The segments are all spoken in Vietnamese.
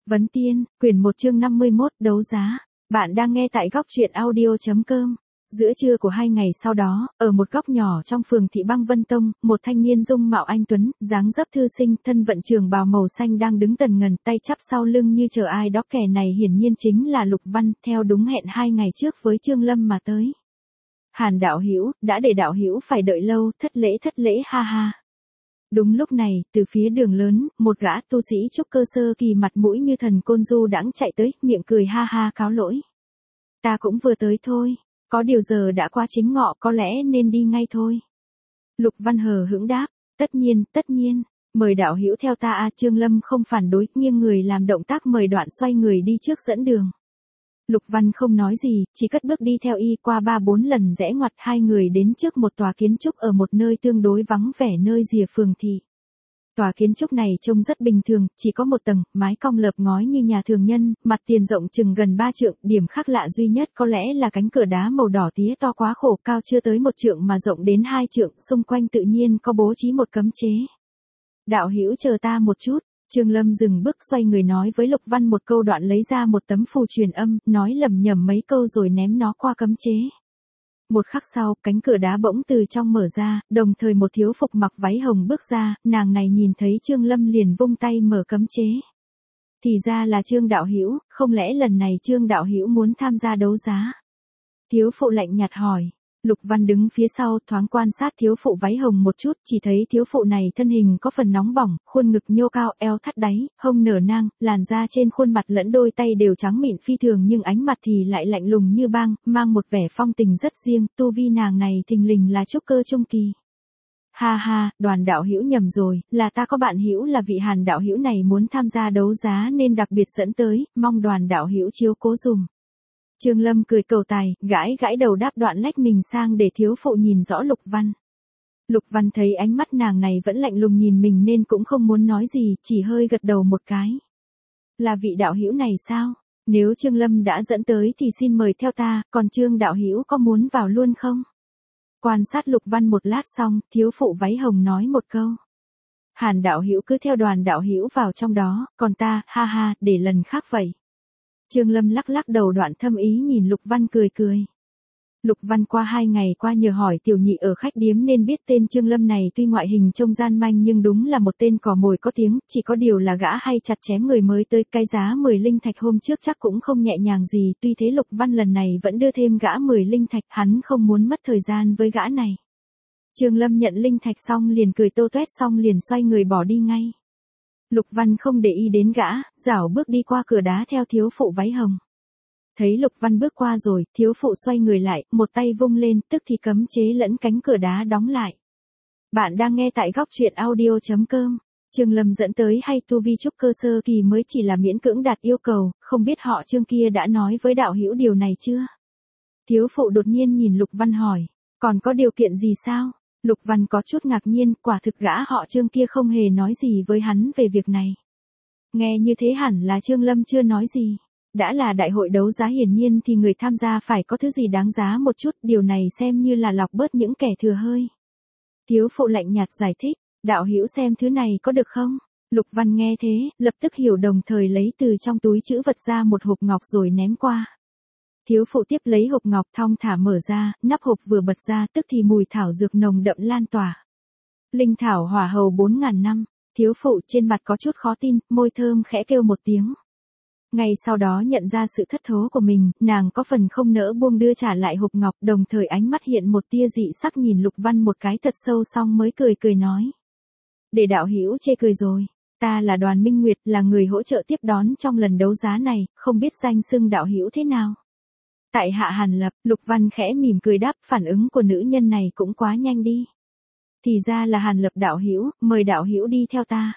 Vấn Tiên, quyển 1 chương 51, đấu giá. Bạn đang nghe tại góc truyện audio.com. Giữa trưa của 2 ngày sau đó, ở một góc nhỏ trong phường Thị Băng Vân Tông, một thanh niên dung mạo anh tuấn, dáng dấp thư sinh, thân vận trường bào màu xanh đang đứng tần ngần, tay chắp sau lưng như chờ ai đó. Kẻ này hiển nhiên chính là Lục Văn, theo đúng hẹn 2 ngày trước với Trương Lâm mà tới. Hàn đạo hữu, đã để đạo hữu phải đợi lâu, thất lễ ha ha. Đúng lúc này, từ phía đường lớn, một gã tu sĩ trúc cơ sơ kỳ mặt mũi như thần côn du đãng chạy tới, miệng cười ha ha cáo lỗi. Ta cũng vừa tới thôi, có điều giờ đã qua chính ngọ, có lẽ nên đi ngay thôi. Lục Văn hờ hững đáp, tất nhiên, mời đạo hữu theo ta a. Trương Lâm không phản đối, nghiêng người làm động tác mời, đoạn xoay người đi trước dẫn đường. Lục Văn không nói gì, chỉ cất bước đi theo y. Qua 3-4 lần rẽ ngoặt, hai người đến trước một tòa kiến trúc ở một nơi tương đối vắng vẻ nơi rìa phường thị. Tòa kiến trúc này trông rất bình thường, chỉ có một tầng, mái cong lợp ngói như nhà thường nhân, mặt tiền rộng chừng gần 3 trượng, điểm khác lạ duy nhất có lẽ là cánh cửa đá màu đỏ tía to quá khổ, cao chưa tới 1 trượng mà rộng đến 2 trượng, xung quanh tự nhiên có bố trí một cấm chế. Đạo hữu chờ ta một chút. Trương Lâm dừng bước, xoay người nói với Lục Văn một câu, đoạn lấy ra một tấm phù truyền âm, nói lẩm nhẩm mấy câu rồi ném nó qua cấm chế. Một khắc sau, cánh cửa đá bỗng từ trong mở ra, đồng thời một thiếu phục mặc váy hồng bước ra, nàng này nhìn thấy Trương Lâm liền vung tay mở cấm chế. Thì ra là Trương đạo hữu, không lẽ lần này Trương đạo hữu muốn tham gia đấu giá? Thiếu phụ lạnh nhạt hỏi. Lục Văn đứng phía sau, thoáng quan sát thiếu phụ váy hồng một chút, chỉ thấy thiếu phụ này thân hình có phần nóng bỏng, khuôn ngực nhô cao, eo thắt đáy, hông nở nang, làn da trên khuôn mặt lẫn đôi tay đều trắng mịn phi thường, nhưng ánh mặt thì lại lạnh lùng như băng, mang một vẻ phong tình rất riêng. Tu vi nàng này thình lình là trúc cơ trung kỳ. Ha ha, Đoàn đạo hữu nhầm rồi, là ta có bạn hữu là vị Hàn đạo hữu này muốn tham gia đấu giá nên đặc biệt dẫn tới, mong Đoàn đạo hữu chiếu cố dùm. Trương Lâm cười cầu tài, gãi đầu đáp, đoạn lách mình sang để thiếu phụ nhìn rõ Lục Văn. Lục Văn thấy ánh mắt nàng này vẫn lạnh lùng nhìn mình nên cũng không muốn nói gì, chỉ hơi gật đầu một cái. Là vị đạo hữu này sao? Nếu Trương Lâm đã dẫn tới thì xin mời theo ta, còn Trương đạo hữu có muốn vào luôn không? Quan sát Lục Văn một lát xong, thiếu phụ váy hồng nói một câu. Hàn đạo hữu cứ theo Đoàn đạo hữu vào trong đó, còn ta, ha ha, để lần khác vậy. Trương Lâm lắc đầu, đoạn thâm ý nhìn Lục Văn cười. Lục Văn qua 2 ngày qua nhờ hỏi tiểu nhị ở khách điếm nên biết tên Trương Lâm này tuy ngoại hình trông gian manh nhưng đúng là một tên cò mồi có tiếng, chỉ có điều là gã hay chặt chém người mới tới, cái giá 10 linh thạch hôm trước chắc cũng không nhẹ nhàng gì, tuy thế Lục Văn lần này vẫn đưa thêm gã 10 linh thạch, hắn không muốn mất thời gian với gã này. Trương Lâm nhận linh thạch xong liền cười tô toét, xong liền xoay người bỏ đi ngay. Lục Văn không để ý đến gã, rảo bước đi qua cửa đá theo thiếu phụ váy hồng. Thấy Lục Văn bước qua rồi, thiếu phụ xoay người lại, một tay vung lên, tức thì cấm chế lẫn cánh cửa đá đóng lại. Bạn đang nghe tại góc truyện audio.com. Trương Lâm dẫn tới hay tu vi trúc cơ sơ kỳ mới chỉ là miễn cưỡng đạt yêu cầu, không biết họ Trương kia đã nói với đạo hữu điều này chưa? Thiếu phụ đột nhiên nhìn Lục Văn hỏi, còn có điều kiện gì sao? Lục Văn có chút ngạc nhiên, quả thực gã họ Trương kia không hề nói gì với hắn về việc này. Nghe như thế hẳn là Trương Lâm chưa nói gì. Đã là đại hội đấu giá hiển nhiên thì người tham gia phải có thứ gì đáng giá một chút, điều này xem như là lọc bớt những kẻ thừa hơi. Thiếu phụ lạnh nhạt giải thích, đạo hữu xem thứ này có được không? Lục Văn nghe thế, lập tức hiểu, đồng thời lấy từ trong túi trữ vật ra một hộp ngọc rồi ném qua. Thiếu phụ tiếp lấy hộp ngọc thong thả mở ra, nắp hộp vừa bật ra tức thì mùi thảo dược nồng đậm lan tỏa. Linh thảo hỏa hầu 4.000 năm, thiếu phụ trên mặt có chút khó tin, môi thơm khẽ kêu một tiếng. Ngay sau đó nhận ra sự thất thố của mình, nàng có phần không nỡ buông đưa trả lại hộp ngọc, đồng thời ánh mắt hiện một tia dị sắc nhìn Lục Văn một cái thật sâu xong mới cười nói. Để đạo hữu chê cười rồi, ta là Đoàn Minh Nguyệt, là người hỗ trợ tiếp đón trong lần đấu giá này, không biết danh xưng đạo hữu thế nào? Tại hạ Hàn Lập. Lục Văn khẽ mỉm cười đáp, phản ứng của nữ nhân này cũng quá nhanh đi. Thì ra là Hàn Lập đạo hữu, mời đạo hữu đi theo ta.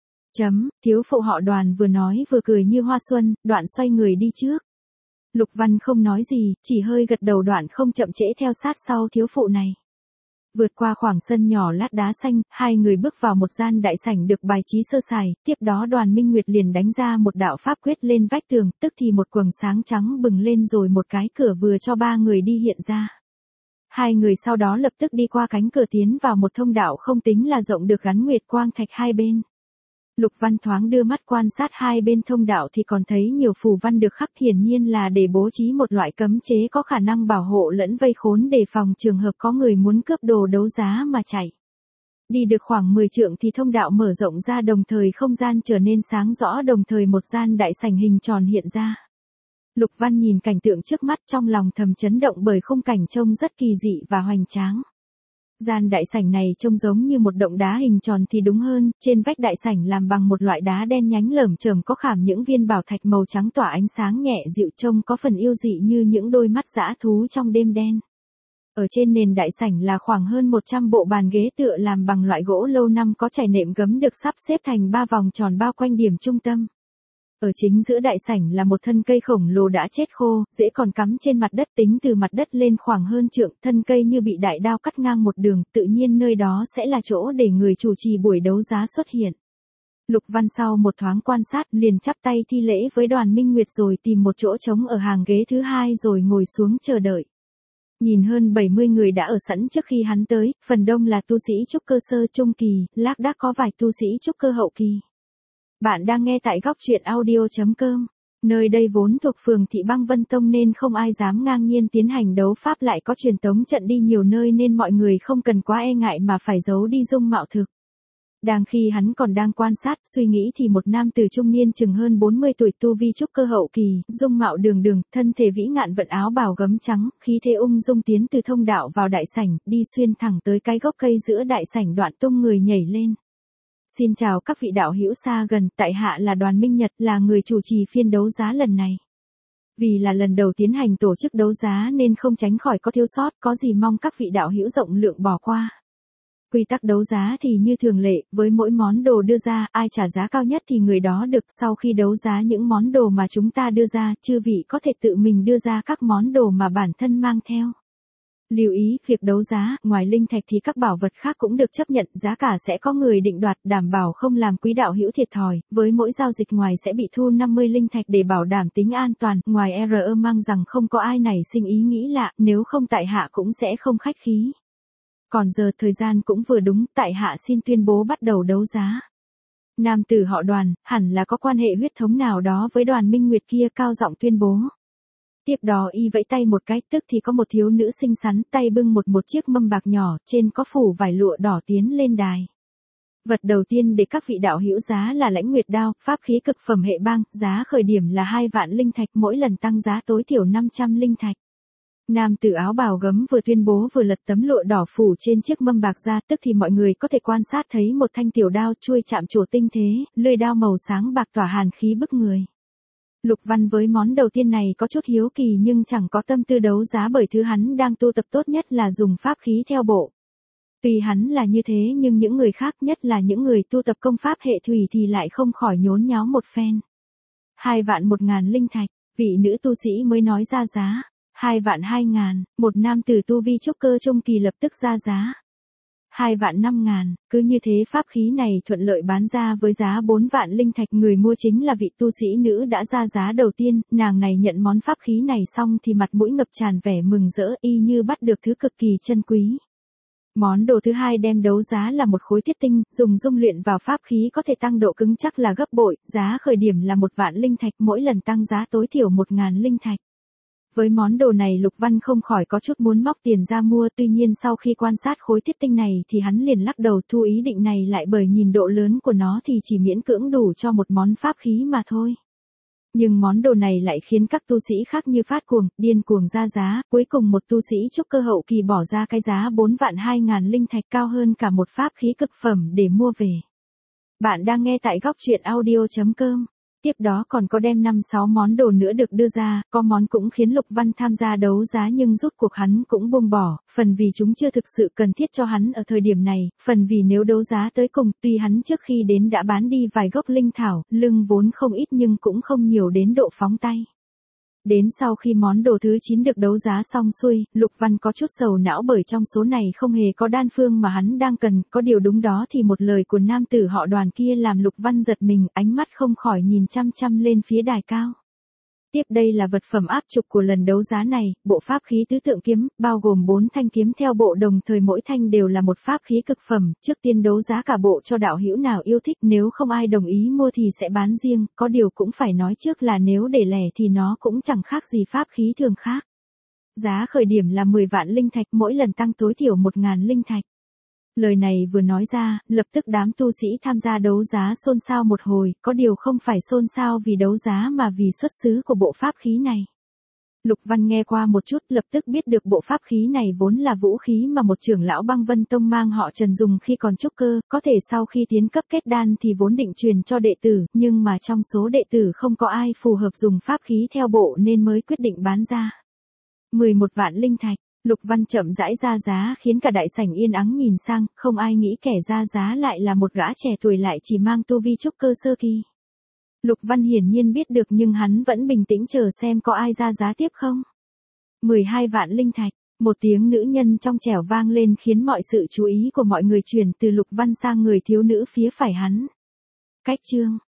Thiếu phụ họ Đoàn vừa nói vừa cười như hoa xuân, đoạn xoay người đi trước. Lục Văn không nói gì, chỉ hơi gật đầu, đoạn không chậm trễ theo sát sau thiếu phụ này. Vượt qua khoảng sân nhỏ lát đá xanh, hai người bước vào một gian đại sảnh được bài trí sơ sài, tiếp đó Đoàn Minh Nguyệt liền đánh ra một đạo pháp quyết lên vách tường, tức thì một quầng sáng trắng bừng lên rồi một cái cửa vừa cho 3 người đi hiện ra. Hai người sau đó lập tức đi qua cánh cửa tiến vào một thông đạo không tính là rộng được gắn nguyệt quang thạch hai bên. Lục Văn thoáng đưa mắt quan sát hai bên thông đạo thì còn thấy nhiều phù văn được khắc, hiển nhiên là để bố trí một loại cấm chế có khả năng bảo hộ lẫn vây khốn đề phòng trường hợp có người muốn cướp đồ đấu giá mà chạy. Đi được khoảng 10 trượng thì thông đạo mở rộng ra, đồng thời không gian trở nên sáng rõ, đồng thời một gian đại sảnh hình tròn hiện ra. Lục Văn nhìn cảnh tượng trước mắt trong lòng thầm chấn động bởi khung cảnh trông rất kỳ dị và hoành tráng. Gian đại sảnh này trông giống như một động đá hình tròn thì đúng hơn, trên vách đại sảnh làm bằng một loại đá đen nhánh lởm chởm có khảm những viên bảo thạch màu trắng tỏa ánh sáng nhẹ dịu, trông có phần yêu dị như những đôi mắt dã thú trong đêm đen. Ở trên nền đại sảnh là khoảng hơn 100 bộ bàn ghế tựa làm bằng loại gỗ lâu năm có trải nệm gấm được sắp xếp thành 3 vòng tròn bao quanh điểm trung tâm. Ở chính giữa đại sảnh là một thân cây khổng lồ đã chết khô, rễ còn cắm trên mặt đất, tính từ mặt đất lên khoảng hơn trượng, thân cây như bị đại đao cắt ngang một đường, tự nhiên nơi đó sẽ là chỗ để người chủ trì buổi đấu giá xuất hiện. Lục Văn sau một thoáng quan sát liền chắp tay thi lễ với Đoàn Minh Nguyệt rồi tìm một chỗ trống ở hàng ghế thứ hai rồi ngồi xuống chờ đợi. Nhìn hơn 70 người đã ở sẵn trước khi hắn tới, phần đông là tu sĩ trúc cơ sơ trung kỳ, lác đác có vài tu sĩ trúc cơ hậu kỳ. Bạn đang nghe tại góc truyện audio.com. Nơi đây vốn thuộc phường thị Băng Vân Tông nên không ai dám ngang nhiên tiến hành đấu pháp, lại có truyền tống trận đi nhiều nơi nên mọi người không cần quá e ngại mà phải giấu đi dung mạo thực. Đang khi hắn còn đang quan sát, suy nghĩ thì một nam tử trung niên chừng hơn 40 tuổi, tu vi trúc cơ hậu kỳ, dung mạo đường đường, thân thể vĩ ngạn, vận áo bào gấm trắng, khí thế ung dung tiến từ thông đạo vào đại sảnh, đi xuyên thẳng tới cái gốc cây giữa đại sảnh, đoạn tung người nhảy lên. Xin chào các vị đạo hữu xa gần, tại hạ là Đoàn Minh Nhật, là người chủ trì phiên đấu giá lần này. Vì là lần đầu tiến hành tổ chức đấu giá nên không tránh khỏi có thiếu sót, có gì mong các vị đạo hữu rộng lượng bỏ qua. Quy tắc đấu giá thì như thường lệ, với mỗi món đồ đưa ra, ai trả giá cao nhất thì người đó được. Sau khi đấu giá những món đồ mà chúng ta đưa ra, chư vị có thể tự mình đưa ra các món đồ mà bản thân mang theo. Lưu ý, việc đấu giá, ngoài linh thạch thì các bảo vật khác cũng được chấp nhận, giá cả sẽ có người định đoạt, đảm bảo không làm quý đạo hữu thiệt thòi, với mỗi giao dịch ngoài sẽ bị thu 50 linh thạch để bảo đảm tính an toàn, ngoài mang rằng không có ai nảy sinh ý nghĩ lạ, nếu không tại hạ cũng sẽ không khách khí. Còn giờ thời gian cũng vừa đúng, tại hạ xin tuyên bố bắt đầu đấu giá. Nam tử họ Đoàn, hẳn là có quan hệ huyết thống nào đó với Đoàn Minh Nguyệt kia, cao giọng tuyên bố. Tiếp đó y vẫy tay một cái, tức thì có một thiếu nữ xinh xắn, tay bưng một chiếc mâm bạc nhỏ, trên có phủ vải lụa đỏ tiến lên đài. Vật đầu tiên để các vị đạo hữu giá là Lãnh Nguyệt đao, pháp khí cực phẩm hệ bang, giá khởi điểm là 2 vạn linh thạch, mỗi lần tăng giá tối thiểu 500 linh thạch. Nam tử áo bào gấm vừa tuyên bố vừa lật tấm lụa đỏ phủ trên chiếc mâm bạc ra, tức thì mọi người có thể quan sát thấy một thanh tiểu đao chuôi chạm trổ tinh thế, lưỡi đao màu sáng bạc tỏa hàn khí bức người. Lục Văn với món đầu tiên này có chút hiếu kỳ nhưng chẳng có tâm tư đấu giá, bởi thứ hắn đang tu tập tốt nhất là dùng pháp khí theo bộ. Tuy hắn là như thế nhưng những người khác, nhất là những người tu tập công pháp hệ thủy thì lại không khỏi nhốn nháo một phen. 2 vạn 1.000 linh thạch, vị nữ tu sĩ mới nói ra giá. 2 vạn 2.000, một nam tử tu vi trúc cơ trung kỳ lập tức ra giá. 2 vạn 5.000, cứ như thế pháp khí này thuận lợi bán ra với giá 4 vạn linh thạch. Người mua chính là vị tu sĩ nữ đã ra giá đầu tiên, nàng này nhận món pháp khí này xong thì mặt mũi ngập tràn vẻ mừng rỡ, y như bắt được thứ cực kỳ chân quý. Món đồ thứ hai đem đấu giá là một khối thiết tinh, dùng dung luyện vào pháp khí có thể tăng độ cứng chắc là gấp bội, giá khởi điểm là 1 vạn linh thạch, mỗi lần tăng giá tối thiểu 1.000 linh thạch. Với món đồ này Lục Văn không khỏi có chút muốn móc tiền ra mua, tuy nhiên sau khi quan sát khối thiết tinh này thì hắn liền lắc đầu, thu ý định này lại, bởi nhìn độ lớn của nó thì chỉ miễn cưỡng đủ cho một món pháp khí mà thôi. Nhưng món đồ này lại khiến các tu sĩ khác như phát cuồng, điên cuồng ra giá, cuối cùng một tu sĩ trúc cơ hậu kỳ bỏ ra cái giá 4 vạn 2.000 linh thạch, cao hơn cả một pháp khí cực phẩm để mua về. Bạn đang nghe tại góc truyện audio.com. Tiếp đó còn có đem 5-6 món đồ nữa được đưa ra, có món cũng khiến Lục Văn tham gia đấu giá nhưng rút cuộc hắn cũng buông bỏ, phần vì chúng chưa thực sự cần thiết cho hắn ở thời điểm này, phần vì nếu đấu giá tới cùng, tuy hắn trước khi đến đã bán đi vài gốc linh thảo, lưng vốn không ít nhưng cũng không nhiều đến độ phóng tay. Đến sau khi món đồ thứ 9 được đấu giá xong xuôi, Lục Văn có chút sầu não bởi trong số này không hề có đan phương mà hắn đang cần, có điều đúng đó thì một lời của nam tử họ Đoàn kia làm Lục Văn giật mình, ánh mắt không khỏi nhìn chăm chăm lên phía đài cao. Tiếp đây là vật phẩm áp trục của lần đấu giá này, bộ pháp khí tứ tượng kiếm, bao gồm 4 thanh kiếm theo bộ đồng thời mỗi thanh đều là một pháp khí cực phẩm, trước tiên đấu giá cả bộ cho đạo hữu nào yêu thích, nếu không ai đồng ý mua thì sẽ bán riêng, có điều cũng phải nói trước là nếu để lẻ thì nó cũng chẳng khác gì pháp khí thường khác. Giá khởi điểm là 10 vạn linh thạch, mỗi lần tăng tối thiểu 1.000 linh thạch. Lời này vừa nói ra, lập tức đám tu sĩ tham gia đấu giá xôn xao một hồi, có điều không phải xôn xao vì đấu giá mà vì xuất xứ của bộ pháp khí này. Lục Văn nghe qua một chút, lập tức biết được bộ pháp khí này vốn là vũ khí mà một trưởng lão Băng Vân Tông mang họ Trần dùng khi còn trúc cơ, có thể sau khi tiến cấp kết đan thì vốn định truyền cho đệ tử, nhưng mà trong số đệ tử không có ai phù hợp dùng pháp khí theo bộ nên mới quyết định bán ra. 11 vạn linh thạch. Lục Văn chậm rãi ra giá khiến cả đại sảnh yên ắng nhìn sang, không ai nghĩ kẻ ra giá lại là một gã trẻ tuổi lại chỉ mang tu vi trúc cơ sơ kỳ. Lục Văn hiển nhiên biết được nhưng hắn vẫn bình tĩnh chờ xem có ai ra giá tiếp không. 12 vạn linh thạch, một tiếng nữ nhân trong trẻo vang lên khiến mọi sự chú ý của mọi người chuyển từ Lục Văn sang người thiếu nữ phía phải hắn. Cách chương